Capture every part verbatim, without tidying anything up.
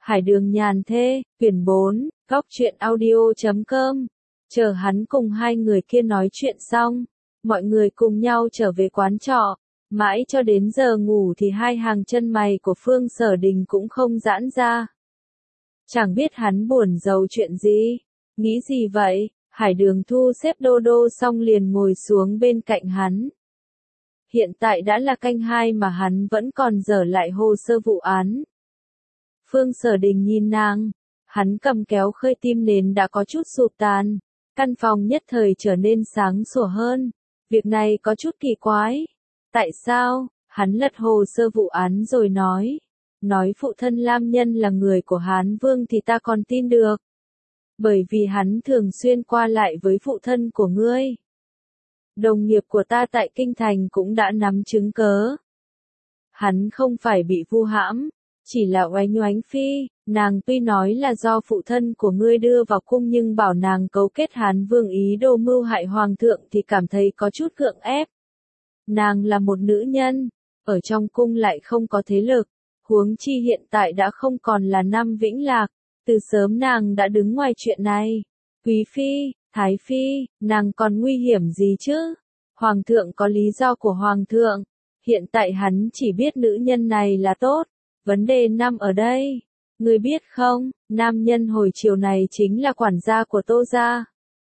Hải Đường nhàn thê, quyển bốn, góc truyện audio chấm com. Chờ hắn cùng hai người kia nói chuyện xong, mọi người cùng nhau trở về quán trọ. Mãi cho đến giờ ngủ thì hai hàng chân mày của Phương Sở Đình cũng không giãn ra. Chẳng biết hắn buồn rầu chuyện gì, nghĩ gì vậy? Hải Đường thu xếp đô đô xong liền ngồi xuống bên cạnh hắn. Hiện tại đã là canh hai mà hắn vẫn còn dở lại hồ sơ vụ án. Phương Sở Đình nhìn nàng, hắn cầm kéo khơi tim nến đã có chút sụp tàn, căn phòng nhất thời trở nên sáng sủa hơn. Việc này có chút kỳ quái. Tại sao? Hắn lật hồ sơ vụ án rồi nói. Nói phụ thân Lam Nhân là người của Hán Vương thì ta còn tin được. Bởi vì hắn thường xuyên qua lại với phụ thân của ngươi. Đồng nghiệp của ta tại Kinh Thành cũng đã nắm chứng cớ. Hắn không phải bị vu hãm, chỉ là oánh oánh phi, nàng tuy nói là do phụ thân của ngươi đưa vào cung nhưng bảo nàng cấu kết Hán Vương ý đồ mưu hại hoàng thượng thì cảm thấy có chút gượng ép. Nàng là một nữ nhân, ở trong cung lại không có thế lực, huống chi hiện tại đã không còn là năm Vĩnh Lạc, từ sớm nàng đã đứng ngoài chuyện này. Quý phi, thái phi, nàng còn nguy hiểm gì chứ? Hoàng thượng có lý do của hoàng thượng, hiện tại hắn chỉ biết nữ nhân này là tốt, vấn đề nằm ở đây. Ngươi biết không, nam nhân hồi chiều này chính là quản gia của Tô gia.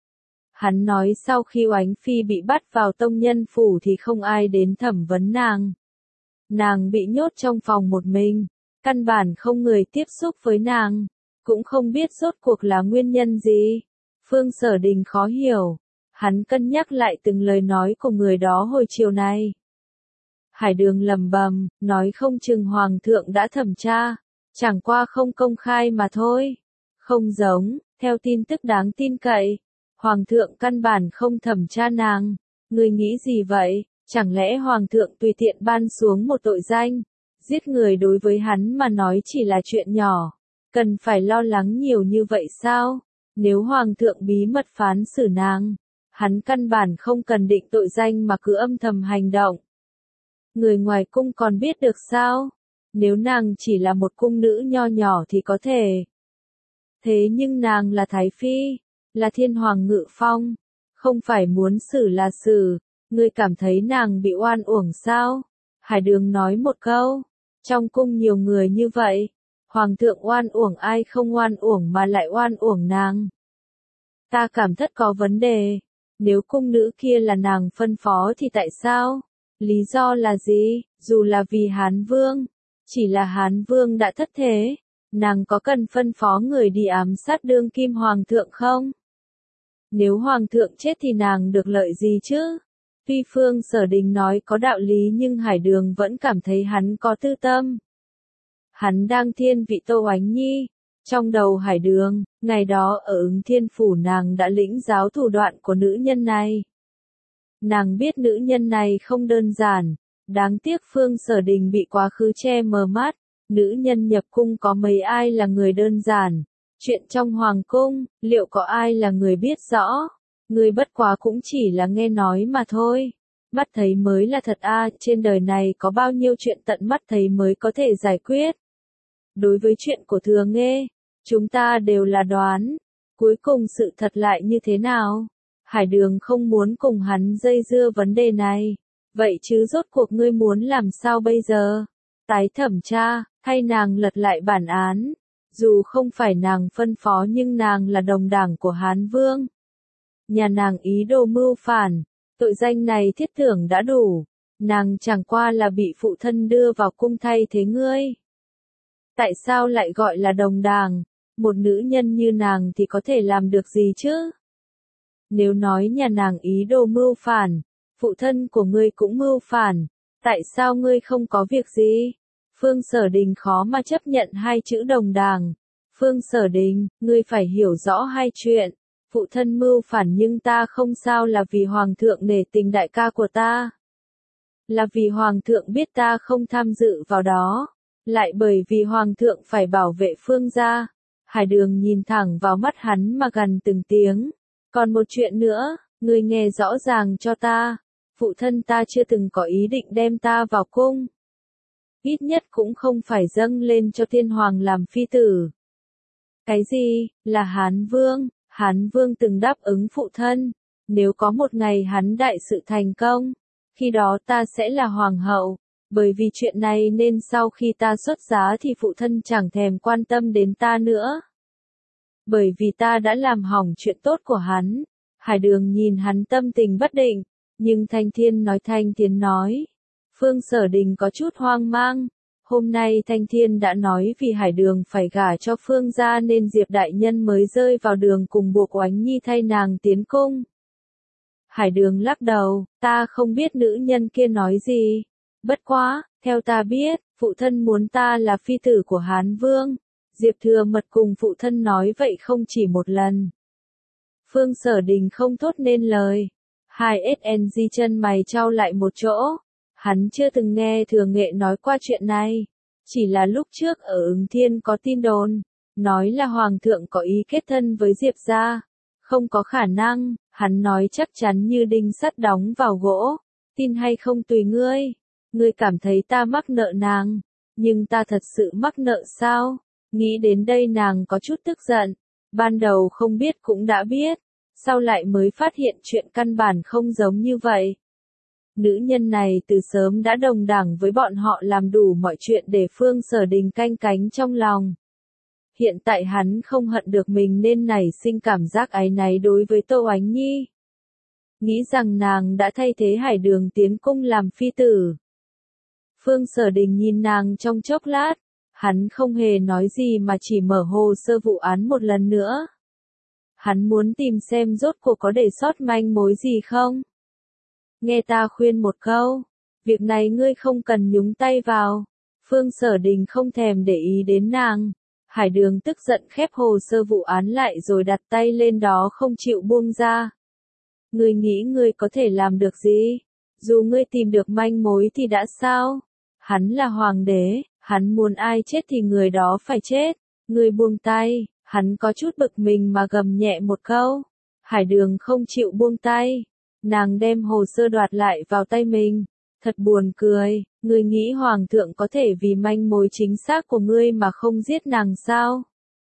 Hắn nói sau khi Oánh Phi bị bắt vào tông nhân phủ thì không ai đến thẩm vấn nàng. Nàng bị nhốt trong phòng một mình, căn bản không người tiếp xúc với nàng, cũng không biết rốt cuộc là nguyên nhân gì. Phương Sở Đình khó hiểu, hắn cân nhắc lại từng lời nói của người đó hồi chiều này. Hải Đường lầm bầm, nói không chừng hoàng thượng đã thẩm tra, chẳng qua không công khai mà thôi. Không giống, theo tin tức đáng tin cậy, hoàng thượng căn bản không thẩm tra nàng. Ngươi nghĩ gì vậy? Chẳng lẽ hoàng thượng tùy tiện ban xuống một tội danh? Giết người đối với hắn mà nói chỉ là chuyện nhỏ, cần phải lo lắng nhiều như vậy sao? Nếu hoàng thượng bí mật phán xử nàng, hắn căn bản không cần định tội danh mà cứ âm thầm hành động. Người ngoài cung còn biết được sao? Nếu nàng chỉ là một cung nữ nho nhỏ thì có thể. Thế nhưng nàng là thái phi, là thiên hoàng ngự phong, không phải muốn xử là xử. Ngươi cảm thấy nàng bị oan uổng sao? Hải Đường nói một câu. Trong cung nhiều người như vậy, hoàng thượng oan uổng ai không oan uổng mà lại oan uổng nàng. Ta cảm thất có vấn đề. Nếu cung nữ kia là nàng phân phó thì tại sao? Lý do là gì? Dù là vì Hán Vương, chỉ là Hán Vương đã thất thế, nàng có cần phân phó người đi ám sát đương kim hoàng thượng không? Nếu hoàng thượng chết thì nàng được lợi gì chứ? Tuy Phương Sở Đình nói có đạo lý nhưng Hải Đường vẫn cảm thấy hắn có tư tâm. Hắn đang thiên vị Tô Oánh Nhi. Trong đầu Hải Đường, ngày đó ở Ứng Thiên Phủ nàng đã lĩnh giáo thủ đoạn của nữ nhân này. Nàng biết nữ nhân này không đơn giản, đáng tiếc Phương Sở Đình bị quá khứ che mờ mắt. Nữ nhân nhập cung có mấy ai là người đơn giản? Chuyện trong hoàng cung, liệu có ai là người biết rõ? Người bất quá cũng chỉ là nghe nói mà thôi. Mắt thấy mới là thật a, à, trên đời này có bao nhiêu chuyện tận mắt thấy mới có thể giải quyết. Đối với chuyện của Thừa Nghê, chúng ta đều là đoán. Cuối cùng sự thật lại như thế nào? Hải Đường không muốn cùng hắn dây dưa vấn đề này. Vậy chứ rốt cuộc ngươi muốn làm sao bây giờ? Tái thẩm tra, hay nàng lật lại bản án? Dù không phải nàng phân phó nhưng nàng là đồng đảng của Hán Vương. Nhà nàng ý đồ mưu phản, tội danh này thiết tưởng đã đủ. Nàng chẳng qua là bị phụ thân đưa vào cung thay thế ngươi. Tại sao lại gọi là đồng đảng? Một nữ nhân như nàng thì có thể làm được gì chứ? Nếu nói nhà nàng ý đồ mưu phản, phụ thân của ngươi cũng mưu phản, tại sao ngươi không có việc gì? Phương Sở Đình khó mà chấp nhận hai chữ đồng đảng. Phương Sở Đình, ngươi phải hiểu rõ hai chuyện. Phụ thân mưu phản nhưng ta không sao là vì hoàng thượng nể tình đại ca của ta. Là vì hoàng thượng biết ta không tham dự vào đó. Lại bởi vì hoàng thượng phải bảo vệ Phương gia. Hải Đường nhìn thẳng vào mắt hắn mà gằn từng tiếng. Còn một chuyện nữa, ngươi nghe rõ ràng cho ta. Phụ thân ta chưa từng có ý định đem ta vào cung. ít nhất cũng không phải dâng lên cho thiên hoàng làm phi tử. Cái gì, là Hán Vương? Hán Vương từng đáp ứng phụ thân, nếu có một ngày hắn đại sự thành công, khi đó ta sẽ là hoàng hậu, bởi vì chuyện này nên sau khi ta xuất giá thì phụ thân chẳng thèm quan tâm đến ta nữa. Bởi vì ta đã làm hỏng chuyện tốt của hắn. Hải Đường nhìn hắn tâm tình bất định, nhưng Thanh Thiên nói Thanh Thiên nói. Phương Sở Đình có chút hoang mang. Hôm nay Thanh Thiên đã nói vì Hải Đường phải gả cho Phương gia nên Diệp Đại Nhân mới rơi vào đường cùng buộc Oánh Nhi thay nàng tiến cung. Hải Đường lắc đầu, ta không biết nữ nhân kia nói gì. Bất quá, theo ta biết, phụ thân muốn ta là phi tử của Hán Vương. Diệp Thừa Mật cùng phụ thân nói vậy không chỉ một lần. Phương Sở Đình không thốt nên lời. Hai ét en giê chân mày trao lại một chỗ. Hắn chưa từng nghe Thừa Nghệ nói qua chuyện này. Chỉ là lúc trước ở Ứng Thiên có tin đồn, nói là Hoàng thượng có ý kết thân với Diệp gia. Không có khả năng, hắn nói chắc chắn như đinh sắt đóng vào gỗ. Tin hay không tùy ngươi. Ngươi cảm thấy ta mắc nợ nàng, nhưng ta thật sự mắc nợ sao? Nghĩ đến đây nàng có chút tức giận. Ban đầu không biết cũng đã biết, sau lại mới phát hiện chuyện căn bản không giống như vậy. Nữ nhân này từ sớm đã đồng đẳng với bọn họ làm đủ mọi chuyện để Phương Sở Đình canh cánh trong lòng. Hiện tại hắn không hận được mình nên nảy sinh cảm giác áy náy đối với Tô Oánh Nhi. Nghĩ rằng nàng đã thay thế Hải Đường tiến cung làm phi tử. Phương Sở Đình nhìn nàng trong chốc lát, hắn không hề nói gì mà chỉ mở hồ sơ vụ án một lần nữa. Hắn muốn tìm xem rốt cuộc có để sót manh mối gì không. Nghe ta khuyên một câu, việc này ngươi không cần nhúng tay vào. Phương Sở Đình không thèm để ý đến nàng. Hải Đường tức giận khép hồ sơ vụ án lại rồi đặt tay lên đó không chịu buông ra. Ngươi nghĩ ngươi có thể làm được gì? Dù ngươi tìm được manh mối thì đã sao? Hắn là hoàng đế, hắn muốn ai chết thì người đó phải chết. Ngươi buông tay, hắn có chút bực mình mà gầm nhẹ một câu. Hải Đường không chịu buông tay. Nàng đem hồ sơ đoạt lại vào tay mình. Thật buồn cười, ngươi nghĩ hoàng thượng có thể vì manh mối chính xác của ngươi mà không giết nàng sao?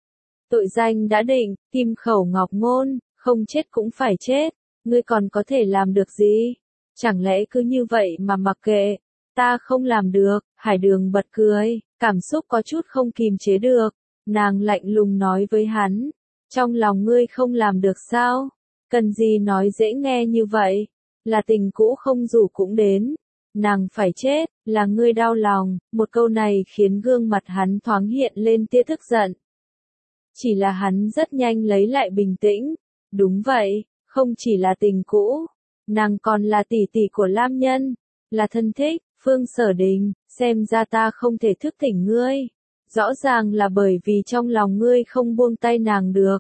Tội danh đã định, kim khẩu ngọc ngôn, không chết cũng phải chết, ngươi còn có thể làm được gì? Chẳng lẽ cứ như vậy mà mặc kệ? Ta không làm được. Hải Đường bật cười, cảm xúc có chút không kìm chế được. Nàng lạnh lùng nói với hắn, trong lòng ngươi không làm được sao? Cần gì nói dễ nghe như vậy? Là tình cũ không rủ cũng đến. Nàng phải chết, là ngươi đau lòng. Một câu này khiến gương mặt hắn thoáng hiện lên tia tức giận. Chỉ là hắn rất nhanh lấy lại bình tĩnh. Đúng vậy, không chỉ là tình cũ. Nàng còn là tỷ tỷ của Lam Nhân. Là thân thích. Phương Sở Đình, xem ra ta không thể thức tỉnh ngươi. Rõ ràng là bởi vì trong lòng ngươi không buông tay nàng được.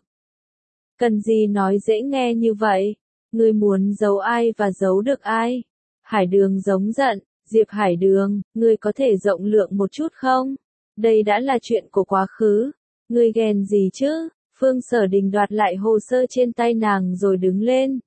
Cần gì nói dễ nghe như vậy? Ngươi muốn giấu ai và giấu được ai? Hải Đường giống giận, Diệp Hải Đường, ngươi có thể rộng lượng một chút không? Đây đã là chuyện của quá khứ. Ngươi ghen gì chứ? Phương Sở Đình đoạt lại hồ sơ trên tay nàng rồi đứng lên.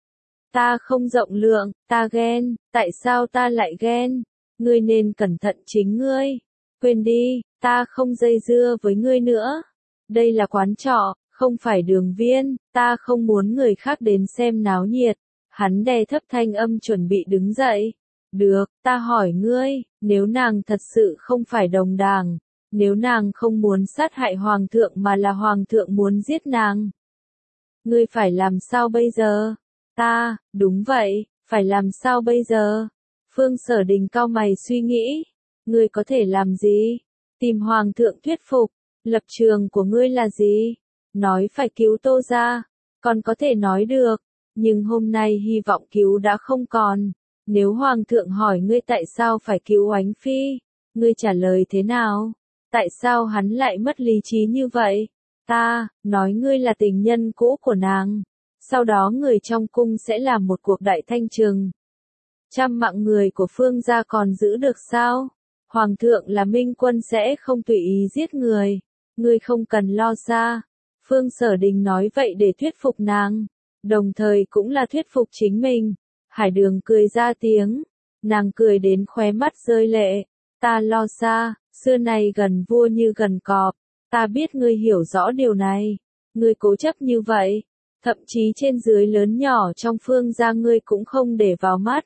Ta không rộng lượng, ta ghen, tại sao ta lại ghen? Ngươi nên cẩn thận chính ngươi. Quên đi, ta không dây dưa với ngươi nữa. Đây là quán trọ, không phải đường viên, ta không muốn người khác đến xem náo nhiệt. Hắn đè thấp thanh âm chuẩn bị đứng dậy. Được, ta hỏi ngươi, nếu nàng thật sự không phải đồng đảng, nếu nàng không muốn sát hại hoàng thượng mà là hoàng thượng muốn giết nàng, ngươi phải làm sao bây giờ? Ta, đúng vậy, phải làm sao bây giờ? Phương Sở Đình cau mày suy nghĩ. Ngươi có thể làm gì? Tìm hoàng thượng thuyết phục. Lập trường của ngươi là gì? Nói phải cứu Tô gia. Còn có thể nói được. Nhưng hôm nay hy vọng cứu đã không còn. Nếu hoàng thượng hỏi ngươi tại sao phải cứu Oánh Phi, ngươi trả lời thế nào? Tại sao hắn lại mất lý trí như vậy? Ta, nói ngươi là tình nhân cũ của nàng. Sau đó người trong cung sẽ làm một cuộc đại thanh trừng. Trăm mạng người của Phương gia còn giữ được sao? Hoàng thượng là minh quân sẽ không tùy ý giết người. Ngươi không cần lo xa. Phương Sở Đình nói vậy để thuyết phục nàng. Đồng thời cũng là thuyết phục chính mình. Hải Đường cười ra tiếng. Nàng cười đến khóe mắt rơi lệ. Ta lo xa, xưa này gần vua như gần cọp, ta biết ngươi hiểu rõ điều này, ngươi cố chấp như vậy, thậm chí trên dưới lớn nhỏ trong Phương gia ngươi cũng không để vào mắt.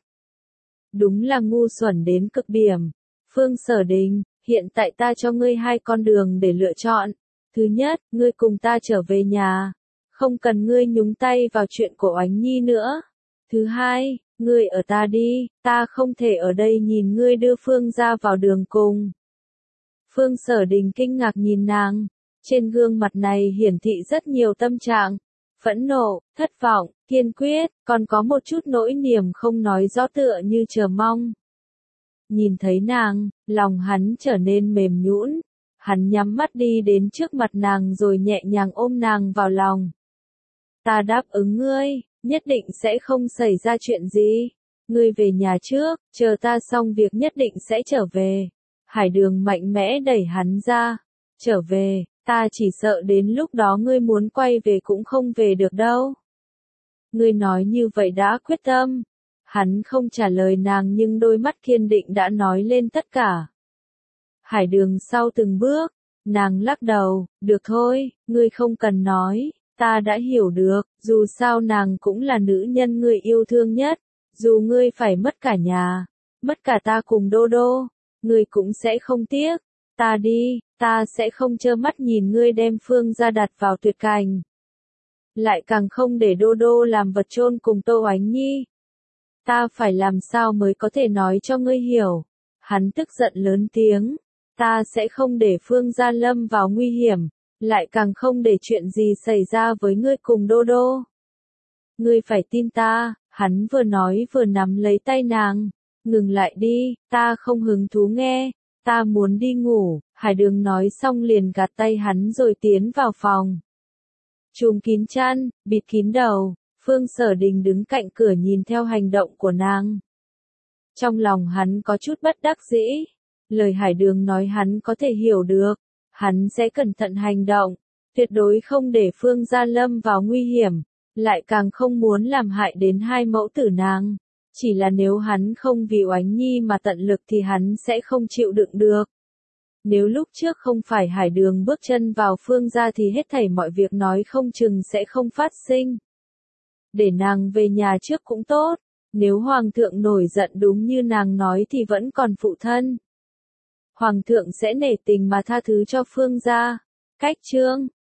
Đúng là ngu xuẩn đến cực điểm. Phương Sở Đình, hiện tại ta cho ngươi hai con đường để lựa chọn. Thứ nhất, ngươi cùng ta trở về nhà. Không cần ngươi nhúng tay vào chuyện của Oánh Nhi nữa. Thứ hai, ngươi ở ta đi, ta không thể ở đây nhìn ngươi đưa Phương gia vào đường cùng. Phương Sở Đình kinh ngạc nhìn nàng. Trên gương mặt này hiển thị rất nhiều tâm trạng. Phẫn nộ, thất vọng, kiên quyết, còn có một chút nỗi niềm không nói rõ tựa như chờ mong. Nhìn thấy nàng, lòng hắn trở nên mềm nhũn. Hắn nhắm mắt đi đến trước mặt nàng rồi nhẹ nhàng ôm nàng vào lòng. Ta đáp ứng ngươi, nhất định sẽ không xảy ra chuyện gì. Ngươi về nhà trước, chờ ta xong việc nhất định sẽ trở về. Hải Đường mạnh mẽ đẩy hắn ra. Trở về, ta chỉ sợ đến lúc đó ngươi muốn quay về cũng không về được đâu. Ngươi nói như vậy đã quyết tâm. Hắn không trả lời nàng nhưng đôi mắt kiên định đã nói lên tất cả. Hải Đường sau từng bước, nàng lắc đầu, được thôi, ngươi không cần nói, ta đã hiểu được, dù sao nàng cũng là nữ nhân ngươi yêu thương nhất, dù ngươi phải mất cả nhà, mất cả ta cùng Đô Đô, ngươi cũng sẽ không tiếc, ta đi, ta sẽ không trơ mắt nhìn ngươi đem Phương gia đặt vào tuyệt cảnh. Lại càng không để Đô Đô làm vật chôn cùng Tô Oánh Nhi. Ta phải làm sao mới có thể nói cho ngươi hiểu. Hắn tức giận lớn tiếng. Ta sẽ không để Phương gia lâm vào nguy hiểm. Lại càng không để chuyện gì xảy ra với ngươi cùng Đô Đô. Ngươi phải tin ta. Hắn vừa nói vừa nắm lấy tay nàng. Ngừng lại đi, ta không hứng thú nghe. Ta muốn đi ngủ. Hải Đường nói xong liền gạt tay hắn rồi tiến vào phòng. Trùm kín chăn, bịt kín đầu. Phương Sở Đình đứng cạnh cửa nhìn theo hành động của nàng. Trong lòng hắn có chút bất đắc dĩ. Lời Hải Đường nói hắn có thể hiểu được. Hắn sẽ cẩn thận hành động. Tuyệt đối không để Phương gia lâm vào nguy hiểm. Lại càng không muốn làm hại đến hai mẫu tử nàng. Chỉ là nếu hắn không vì Oánh Nhi mà tận lực thì hắn sẽ không chịu đựng được. Nếu lúc trước không phải Hải Đường bước chân vào Phương gia thì hết thảy mọi việc nói không chừng sẽ không phát sinh. Để nàng về nhà trước cũng tốt, nếu Hoàng thượng nổi giận đúng như nàng nói thì vẫn còn phụ thân. Hoàng thượng sẽ nể tình mà tha thứ cho Phương gia. Cách chương